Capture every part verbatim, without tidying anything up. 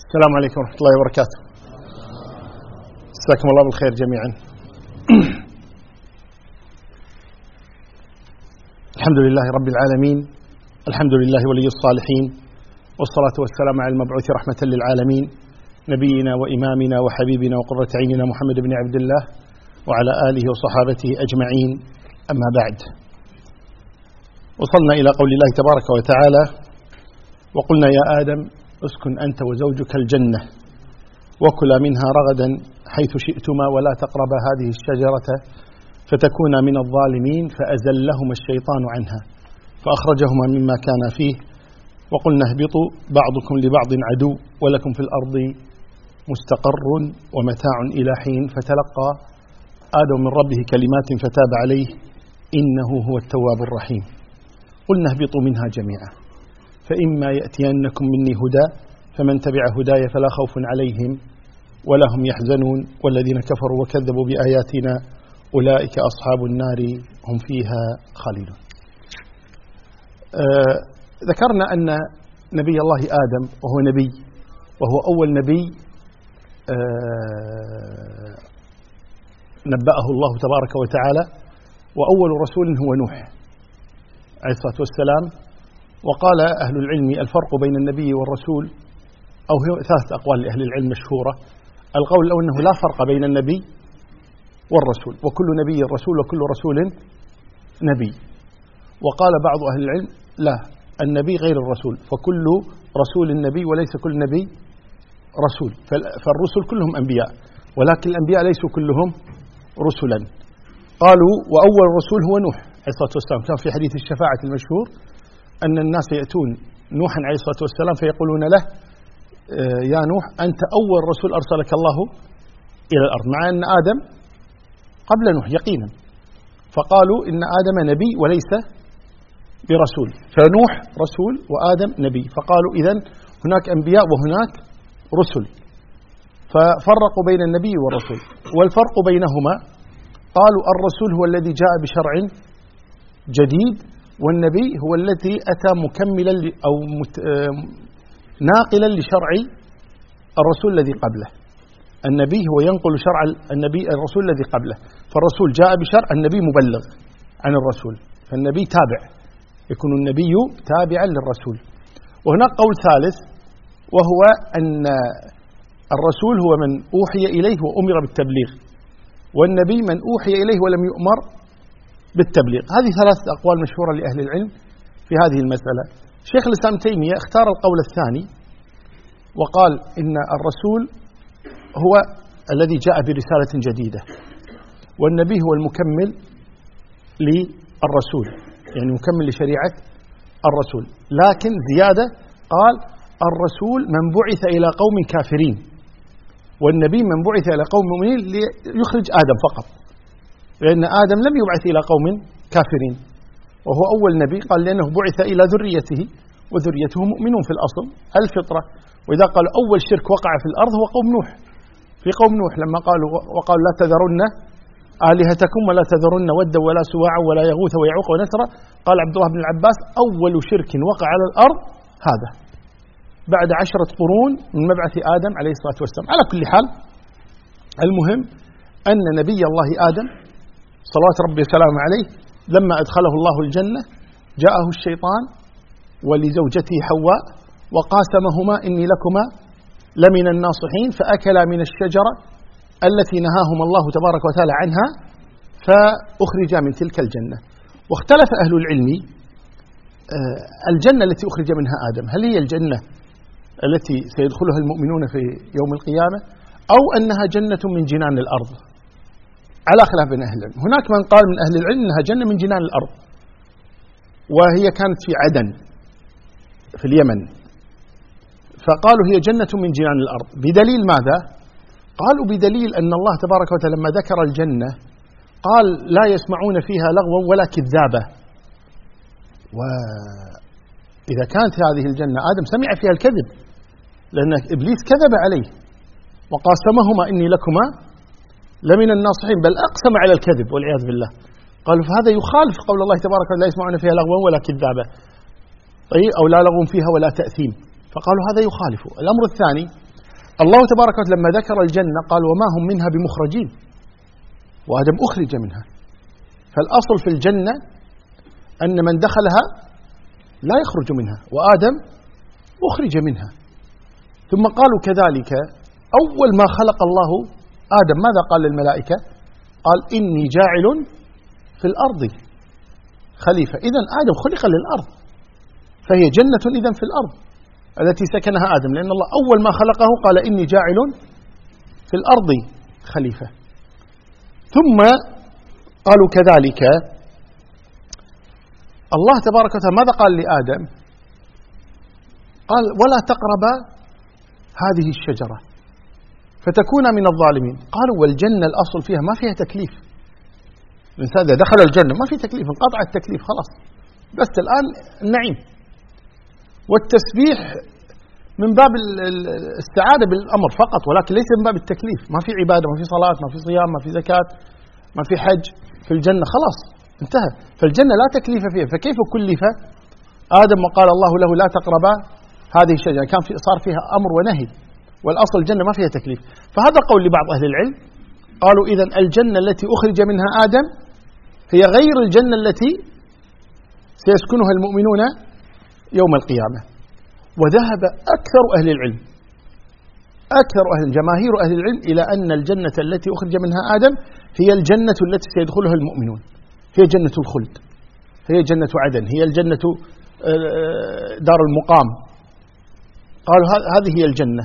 السلام عليكم ورحمة الله وبركاته. جزاكم الله بالخير جميعا. الحمد لله رب العالمين، الحمد لله ولي الصالحين، والصلاة والسلام على المبعوث رحمة للعالمين نبينا وإمامنا وحبيبنا وقرة عيننا محمد بن عبد الله وعلى آله وصحابته أجمعين، أما بعد. وصلنا إلى قول الله تبارك وتعالى: وقلنا يا آدم اسكن أنت وزوجك الجنة وكلا منها رغدا حيث شئتما ولا تقربا هذه الشجرة فتكونا من الظالمين فأزلهما الشيطان عنها فأخرجهما مما كان فيه وقلنا اهبطوا بعضكم لبعض عدو ولكم في الأرض مستقر ومتاع إلى حين فتلقى آدم من ربه كلمات فتاب عليه إنه هو التواب الرحيم. قلنا اهبطوا منها جميعا فإما يأتينكم مني هدى فمن تبع هداي فلا خوف عليهم ولا هم يحزنون والذين كفروا وكذبوا بآياتنا أولئك أصحاب النار هم فيها خالدون. آه ذكرنا أن نبي الله آدم وهو نبي وهو أول نبي آه نبأه الله تبارك وتعالى، وأول رسول هو نوح عليه الصلاة والسلام. وقال أهل العلم الفرق بين النبي والرسول، أو هي ثلاث أقوال لأهل العلم مشهورة. القول الأول أنه لا فرق بين النبي والرسول، وكل نبي رسول وكل رسول نبي. وقال بعض أهل العلم لا، النبي غير الرسول، فكل رسول نبي وليس كل نبي رسول، فالرسل كلهم أنبياء ولكن الأنبياء ليسوا كلهم رسلا. قالوا وأول رسول هو نوح عليه الصلاة والسلام، كان في حديث الشفاعة المشهور أن الناس يأتون نوحا عليه الصلاة والسلام فيقولون له يا نوح أنت أول رسول أرسلك الله إلى الأرض، مع أن آدم قبل نوح يقينا. فقالوا إن آدم نبي وليس برسول، فنوح رسول وآدم نبي. فقالوا إذن هناك أنبياء وهناك رسل، ففرقوا بين النبي والرسول. والفرق بينهما قالوا الرسول هو الذي جاء بشرع جديد، والنبي هو الذي أتى مكملا أو ناقلا لشرع الرسول الذي قبله. النبي هو ينقل شرع النبي الرسول الذي قبله، فالرسول جاء بشرع، النبي مبلغ عن الرسول، فالنبي تابع، يكون النبي تابعا للرسول. وهناك قول ثالث وهو أن الرسول هو من أوحي إليه وأمر بالتبليغ، والنبي من أوحي إليه ولم يؤمر بالتبليغ. هذه ثلاث أقوال مشهورة لأهل العلم في هذه المسألة. شيخ الإسلام تيمية اختار القول الثاني وقال إن الرسول هو الذي جاء برسالة جديدة، والنبي هو المكمل للرسول، يعني مكمل لشريعة الرسول. لكن زيادة قال الرسول من بعث إلى قوم كافرين، والنبي من بعث إلى قوم مؤمنين ليخرج آدم فقط، لأن آدم لم يبعث إلى قوم كافرين وهو أول نبي. قال لأنه بعث إلى ذريته وذريته مؤمنون في الأصل الفطرة. وإذا قال أول شرك وقع في الأرض هو قوم نوح، في قوم نوح لما قالوا وقالوا لا تذرن آلهتكم ولا تذرن ودا ولا سواعا ولا يغوث ويعوق ونسرا. قال عبد الله بن العباس أول شرك وقع على الأرض هذا بعد عشرة قرون من مبعث آدم عليه الصلاة والسلام. على كل حال المهم أن نبي الله آدم صلوات ربي وسلامه عليه لما أدخله الله الجنة جاءه الشيطان ولزوجته حواء وقاسمهما إني لكما لمن الناصحين فأكلا من الشجرة التي نهاهما الله تبارك وتعالى عنها فأخرجا من تلك الجنة. واختلف أهل العلم الجنة التي أخرج منها آدم هل هي الجنة التي سيدخلها المؤمنون في يوم القيامة أو أنها جنة من جنان الأرض، على خلاف بين أهل العلم. هناك من قال من أهل العلم أنها جنة من جنان الأرض، وهي كانت في عدن في اليمن، فقالوا هي جنة من جنان الأرض. بدليل ماذا؟ قالوا بدليل أن الله تبارك وتعالى لما ذكر الجنة قال لا يسمعون فيها لغوا ولا كذابة. وإذا كانت هذه الجنة آدم سمع فيها الكذب، لأن إبليس كذب عليه وقاسمهما إني لكما لمن الناصحين، بل أقسم على الكذب والعياذ بالله. قالوا فهذا يخالف قول الله تبارك وتعالى لا يسمعون فيها لغوا ولا كذابة، طيب أو لا لغو فيها ولا تأثيم، فقالوا هذا يخالف. الأمر الثاني الله تبارك وتعالى لما ذكر الجنة قال وما هم منها بمخرجين، وآدم أخرج منها. فالأصل في الجنة أن من دخلها لا يخرج منها، وآدم أخرج منها. ثم قالوا كذلك أول ما خلق الله آدم ماذا قال للملائكة؟ قال إني جاعل في الأرض خليفة. إذن آدم خلق للأرض، فهي جنة إذن في الأرض التي سكنها آدم، لأن الله أول ما خلقه قال إني جاعل في الأرض خليفة. ثم قالوا كذلك الله تبارك وتعالى ماذا قال لآدم؟ قال ولا تقرب هذه الشجرة فتكون من الظالمين. قالوا والجنة الأصل فيها ما فيها تكليف، الإنسان إذا دخل الجنة ما في تكليف، انقطع التكليف خلاص، بس الآن النعيم والتسبيح من باب السعادة بالأمر فقط، ولكن ليس من باب التكليف. ما في عبادة، ما في صلاة، ما في صيام، ما في زكاة، ما في حج في الجنة، خلاص انتهى. فالجنة لا تكليف فيها، فكيف كلف آدم وقال الله له لا تقربا هذه الشجرة؟ كان في صار فيها أمر ونهي، والأصل الجنة ما فيها تكليف. فهذا قول لبعض أهل العلم، قالوا إذن الجنة التي أخرج منها آدم هي غير الجنة التي سيسكنها المؤمنون يوم القيامة. وذهب أكثر أهل العلم أكثر أهل جماهير أهل العلم إلى أن الجنة التي أخرج منها آدم هي الجنة التي سيدخلها المؤمنون، هي جنة الخلد، هي جنة عدن، هي الجنة دار المقام. قالوا هذه هي الجنة،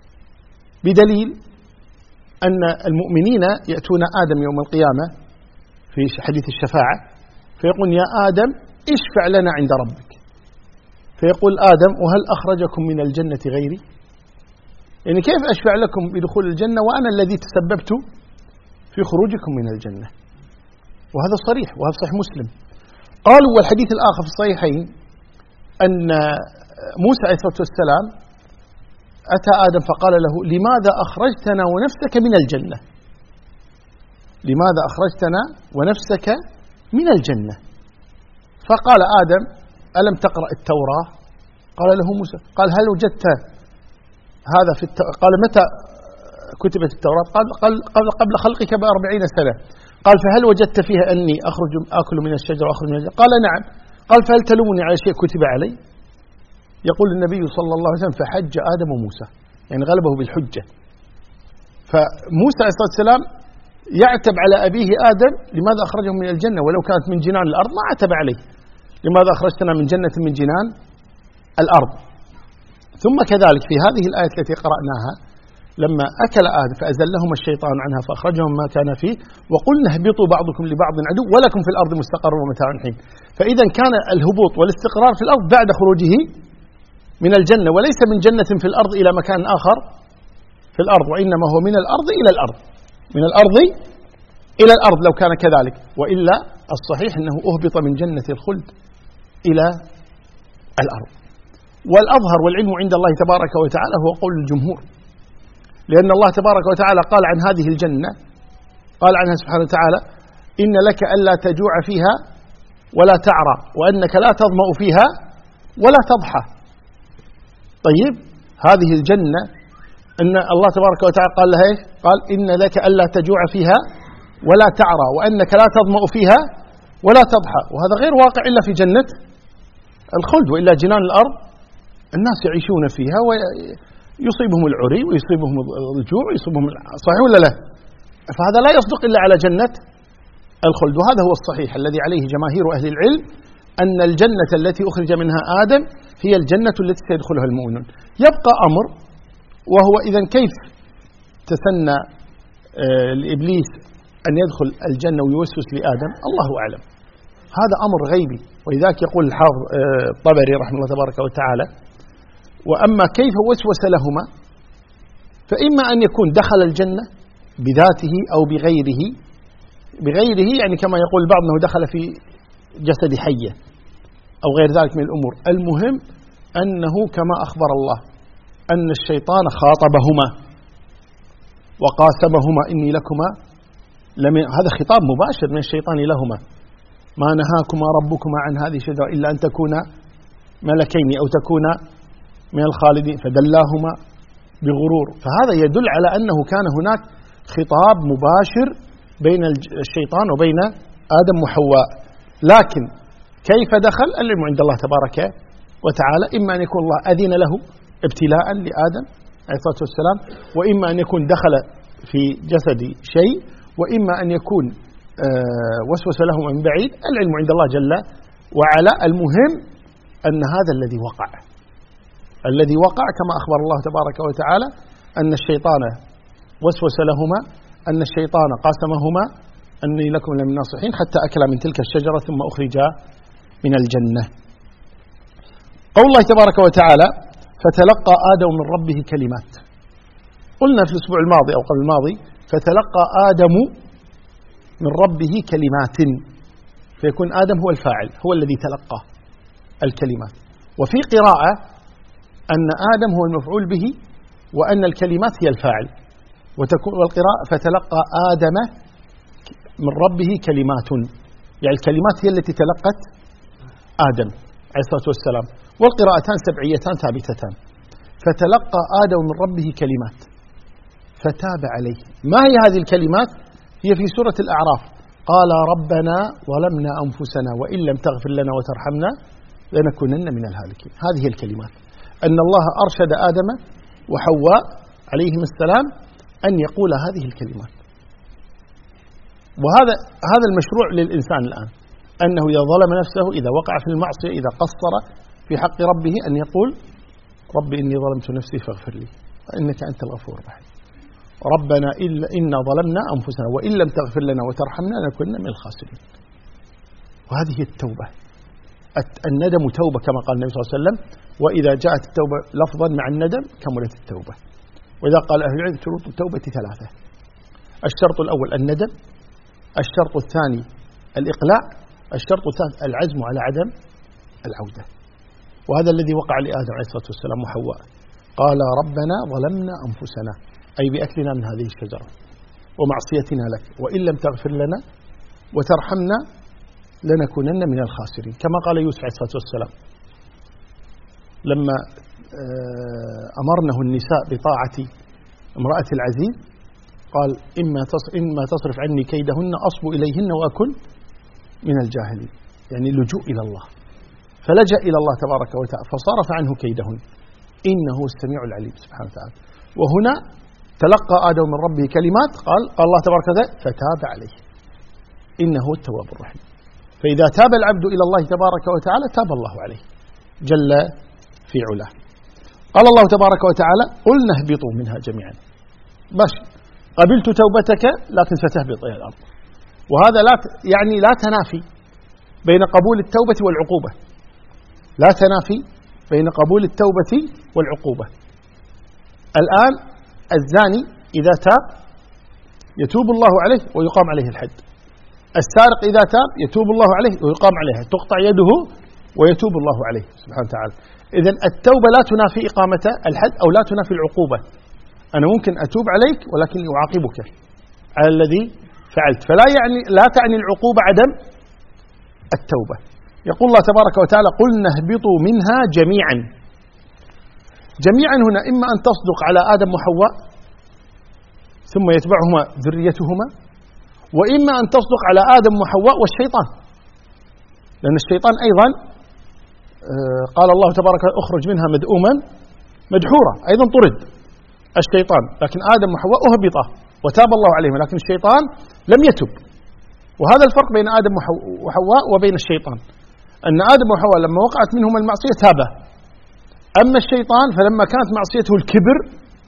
بدليل أن المؤمنين يأتون آدم يوم القيامة في حديث الشفاعة فيقول يا آدم اشفع لنا عند ربك، فيقول آدم وهل أخرجكم من الجنة غيري؟ يعني كيف أشفع لكم بدخول الجنة وأنا الذي تسببت في خروجكم من الجنة؟ وهذا صريح، وهذا صحيح مسلم. قالوا والحديث الآخر في الصحيحين أن موسى عليه الصلاة والسلام أتى آدم فقال له لماذا أخرجتنا ونفسك من الجنة؟ لماذا أخرجتنا ونفسك من الجنة؟ فقال آدم ألم تقرأ التوراة؟ قال له موسى قال هل وجدت هذا في الت... قال متى كتبت التوراة؟ قال قبل, قبل خلقك بأربعين سنة. قال فهل وجدت فيها أني أخرج أكل من الشجرة وأخرج من الجنة؟ قال نعم. قال فهل تلومني على شيء كتب علي؟ يقول النبي صلى الله عليه وسلم فحج آدم وموسى، يعني غلبه بالحجة. فموسى عليه الصلاة والسلام يعتب على أبيه آدم لماذا أخرجه من الجنة ولو كانت من جنان الأرض، ما عتب عليه لماذا أخرجتنا من جنة من جنان الأرض. ثم كذلك في هذه الآية التي قرأناها لما أكل آدم فأزلهما الشيطان عنها فأخرجهم ما كان فيه وقلنا اهبطوا بعضكم لبعض عدو ولكم في الأرض مستقر ومتاع حين. فإذا كان الهبوط والاستقرار في الأرض بعد خروجه من الجنة، وليس من جنة في الأرض إلى مكان آخر في الأرض، وإنما هو من الأرض إلى الأرض، من الأرض إلى الأرض لو كان كذلك. وإلا الصحيح أنه أهبط من جنة الخلد إلى الأرض. والأظهر والعلم عند الله تبارك وتعالى هو قول الجمهور، لأن الله تبارك وتعالى قال عن هذه الجنة، قال عنها سبحانه وتعالى إن لك ألا تجوع فيها ولا تعرى وأنك لا تظمأ فيها ولا تضحى. طيب هذه الجنة أن الله تبارك وتعالى قال لها إيش؟ قال إن لك ألا تجوع فيها ولا تعرى وأنك لا تظمأ فيها ولا تضحى. وهذا غير واقع إلا في جنة الخلد، وإلا جنان الأرض الناس يعيشون فيها ويصيبهم العري ويصيبهم الجوع ويصيبهم، صحيح ولا لا؟ فهذا لا يصدق إلا على جنة الخلد. وهذا هو الصحيح الذي عليه جماهير أهل العلم، أن الجنة التي أخرج منها آدم هي الجنة التي سيدخلها المؤمنون. يبقى أمر، وهو إذن كيف تسنى لإبليس أن يدخل الجنة ويوسوس لآدم؟ الله أعلم، هذا أمر غيبي. ولذلك يقول الحافظ الطبري رحمه الله تبارك وتعالى وأما كيف وسوس لهما فإما أن يكون دخل الجنة بذاته أو بغيره، بغيره يعني كما يقول البعض أنه دخل في جسد حية أو غير ذلك من الأمور. المهم أنه كما أخبر الله أن الشيطان خاطبهما وقاسمهما إني لكما لمن، هذا خطاب مباشر من الشيطان لهما، ما نهاكما ربكما عن هذه الشجرة إلا أن تكونا ملكين أو تكونا من الخالدين، فدلاهما بغرور. فهذا يدل على أنه كان هناك خطاب مباشر بين الشيطان وبين آدم وحواء. لكن كيف دخل؟ العلم عند الله تبارك وتعالى. إما أن يكون الله أذن له ابتلاء لآدم عليه الصلاة والسلام، وإما أن يكون دخل في جسد شيء، وإما أن يكون وسوس له من بعيد. العلم عند الله جل وعلا. المهم أن هذا الذي وقع الذي وقع كما أخبر الله تبارك وتعالى أن الشيطان وسوس لهما، أن الشيطان قاسمهما أني لكم لمن الناصحين، حتى أكلا من تلك الشجرة ثم أخرجا من الجنة. قول الله تبارك وتعالى فتلقى آدم من ربه كلمات. قلنا في الأسبوع الماضي أو قبل الماضي فتلقى آدم من ربه كلمات، فيكون آدم هو الفاعل، هو الذي تلقى الكلمات. وفي قراءة أن آدم هو المفعول به وأن الكلمات هي الفاعل، وتكون والقراءة فتلقى آدم من ربه كلمات، يعني الكلمات هي التي تلقت آدم عليه الصلاة والسلام. والقراءتان سبعيتان ثابتتان. فتلقى آدم من ربه كلمات فتاب عليه. ما هي هذه الكلمات؟ هي في سورة الأعراف. قال ربنا ظلمنا أنفسنا وإن لم تغفر لنا وترحمنا لنكونن من الهالكين. هذه الكلمات، أن الله أرشد آدم وحواء عليهم السلام أن يقول هذه الكلمات. وهذا هذا المشروع للإنسان الآن، أنه إذا ظلم نفسه، إذا وقع في المعصية، إذا قصر في حق ربه، أن يقول ربي إني ظلمت نفسي فاغفر لي فإنك أنت الغفور الرحيم. ربنا إنا ظلمنا أنفسنا وإن لم تغفر لنا وترحمنا لنكونن من الخاسرين. وهذه هي التوبة. الندم توبة كما قال النبي صلى الله عليه وسلم، وإذا جاءت التوبة لفظا مع الندم كملت التوبة. وإذا قال أهل العلم شروط التوبة ثلاثة: الشرط الأول الندم، الشرط الثاني الإقلاع، الشرط الثالث العزم على عدم العودة. وهذا الذي وقع لآدم عليه الصلاة والسلام وحواء. قال ربنا ظلمنا أنفسنا، أي بأكلنا من هذه الشجرة ومعصيتنا لك، وإن لم تغفر لنا وترحمنا لنكونن من الخاسرين، كما قال يوسف عليه الصلاة والسلام لما أمرنه النساء بطاعة امرأة العزيز، قال إما تصرف عني كيدهن أصب إليهن وأكن من الجاهلين، يعني اللجوء إلى الله. فلجأ إلى الله تبارك وتعالى فصرف عنه كيدهن، إنه هو السميع العليم سبحانه وتعالى. وهنا تلقى آدم من ربه كلمات، قال قال الله تبارك وتعالى فتاب عليه إنه هو التواب الرحيم. فإذا تاب العبد إلى الله تبارك وتعالى تاب الله عليه جل في علاه. قال الله تبارك وتعالى قلنا اهبطوا منها جميعا. بس قبلت توبتك لكن ستهبط إلى الأرض. وهذا لا يعني لا تنافي بين قبول التوبة والعقوبة، لا تنافي بين قبول التوبة والعقوبة. الآن الزاني إذا تاب يتوب الله عليه ويقام عليه الحد. السارق إذا تاب يتوب الله عليه ويقام عليه، تقطع يده ويتوب الله عليه سبحانه وتعالى. إذن التوبة لا تنافي إقامة الحد أو لا تنافي العقوبة. أنا ممكن أتوب عليك ولكن أعاقبك على الذي فعلت، فلا يعني لا تعني العقوبة عدم التوبة. يقول الله تبارك وتعالى قلنا اهبطوا منها جميعا. جميعا هنا إما أن تصدق على آدم وحواء ثم يتبعهما ذريتهما، وإما أن تصدق على آدم وحواء والشيطان، لأن الشيطان أيضا قال الله تبارك وتعالى اخرج منها مدؤوما مدحورا، أيضا طرد الشيطان، لكن آدم وحواء أهبطا وتاب الله عليهم، لكن الشيطان لم يتب. وهذا الفرق بين آدم وحواء وبين الشيطان، أن آدم وحواء لما وقعت منهم المعصية تابا، أما الشيطان فلما كانت معصيته الكبر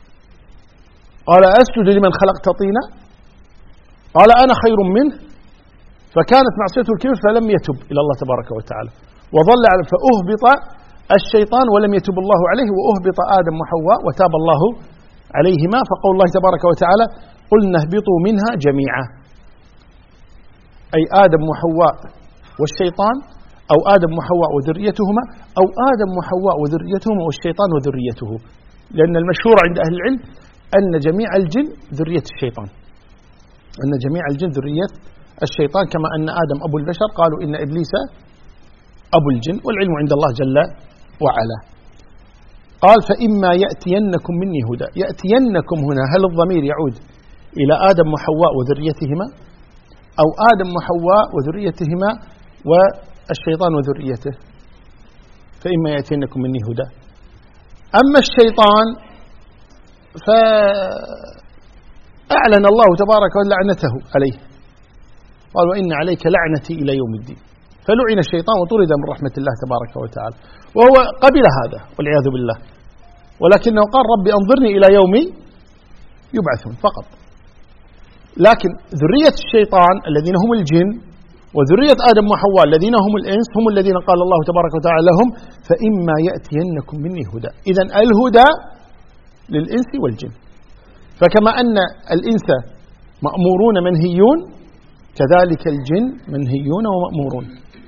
قال أسجد لمن خلقت طينا، قال أنا خير منه، فكانت معصيته الكبر فلم يتب إلى الله تبارك وتعالى وظل على فأهبط الشيطان ولم يتب الله عليه، وأهبط آدم وحواء وتاب الله عليهما. فقول الله تبارك وتعالى قلنا اهبطوا منها جميعا، أي آدم وحواء والشيطان، أو آدم وحواء وذريتهما، أو آدم وحواء وذريتهما والشيطان وذريته، لأن المشهور عند أهل العلم أن جميع الجن ذرية الشيطان، أن جميع الجن ذرية الشيطان، كما أن آدم أبو البشر قالوا إن إبليس أبو الجن، والعلم عند الله جل وعلا. قال فإما يأتينكم مني هدى. يأتينكم هنا هل الضمير يعود إلى آدم وحواء وذريتهما، أو آدم وحواء وذريتهما والشيطان وذريته؟ فإما يأتينكم مني هدى. أما الشيطان فأعلن الله تبارك وتعالى لعنته عليه، قال وإن عليك لعنتي إلى يوم الدين، فلعن الشيطان وطرد من رحمة الله تبارك وتعالى، وهو قبل هذا والعياذ بالله، ولكنه قال ربي أنظرني إلى يوم يبعثون فقط. لكن ذرية الشيطان الذين هم الجن وذرية آدم وحواء الذين هم الإنس هم الذين قال الله تبارك وتعالى لهم فإما يأتينكم مني هدى. إذن الهدى للإنس والجن، فكما أن الإنس مأمورون منهيون كذلك الجن منهيون ومأمورون،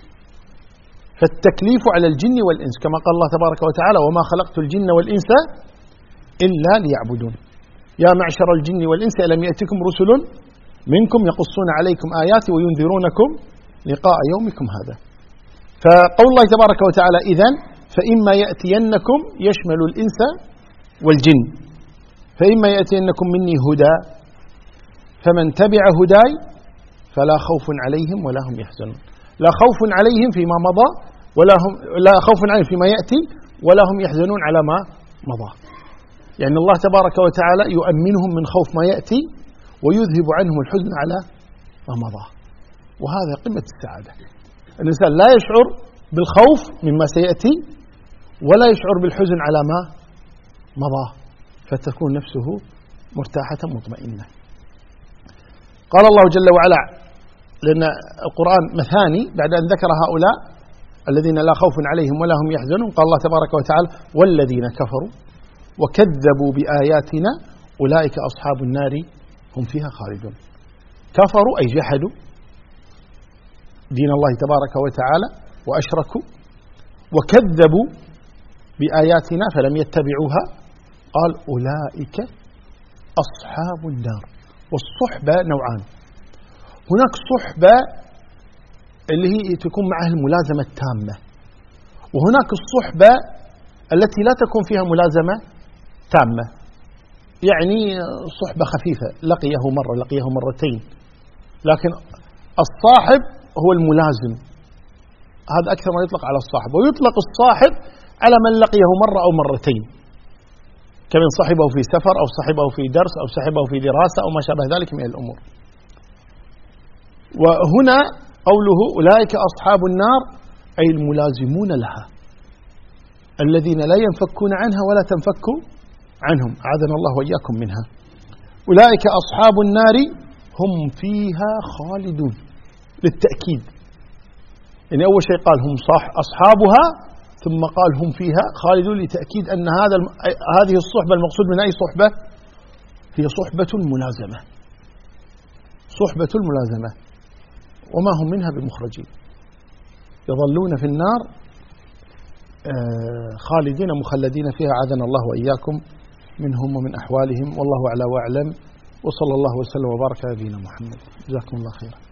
فالتكليف على الجن والإنس كما قال الله تبارك وتعالى وما خلقت الجن والإنس إلا ليعبدون. يا معشر الجن والإنس ألم يأتكم رسل منكم يقصون عليكم آياتي وينذرونكم لقاء يومكم هذا. فقول الله تبارك وتعالى إذن فإما يأتينكم يشمل الإنس والجن، فإما يأتينكم مني هدى فمن تبع هداي فلا خوف عليهم ولا هم يحزنون. لا خوف عليهم فيما مضى ولا هم لا خوف عليهم فيما يأتي ولا هم يحزنون على ما مضى، يعني الله تبارك وتعالى يؤمنهم من خوف ما يأتي ويذهب عنهم الحزن على ما مضى، وهذا قمة السعادة. الإنسان لا يشعر بالخوف مما سيأتي ولا يشعر بالحزن على ما مضى، فتكون نفسه مرتاحة مطمئنة. قال الله جل وعلا، لأن القرآن مثاني بعد أن ذكر هؤلاء الذين لا خوف عليهم ولا هم يحزنون، قال الله تبارك وتعالى والذين كفروا وكذبوا بآياتنا أولئك أصحاب النار هم فيها خالدون. كفروا أي جحدوا دين الله تبارك وتعالى وأشركوا، وكذبوا بآياتنا فلم يتبعوها، قال أولئك أصحاب النار. والصحبة نوعان، هناك صحبة اللي هي تكون معها الملازمة التامة، وهناك الصحبة التي لا تكون فيها ملازمة تامة، يعني صحبة خفيفة لقيه مرة لقيه مرتين، لكن الصاحب هو الملازم، هذا أكثر ما يطلق على الصاحب. ويطلق الصاحب على من لقيه مرة أو مرتين، كمن صاحبه في سفر أو صاحبه في درس أو صاحبه في دراسة أو ما شابه ذلك من الأمور. وهنا قوله أولئك أصحاب النار أي الملازمون لها، الذين لا ينفكون عنها ولا تنفك عنهم، أعاذنا الله وإياكم منها. أولئك أصحاب النار هم فيها خالدون للتأكيد، يعني أول شيء قال هم صح أصحابها، ثم قال هم فيها خالدون لتأكيد أن هذا هذه الصحبة المقصود من أي صحبة؟ هي صحبة الملازمة، صحبة الملازمة، وما هم منها بمخرجين، يظلون في النار خالدين مخلدين فيها، عاذنا الله وإياكم منهم ومن أحوالهم، والله أعلى وأعلم، وصلى الله وسلم وبارك على نبينا محمد. جزاكم الله خيرا.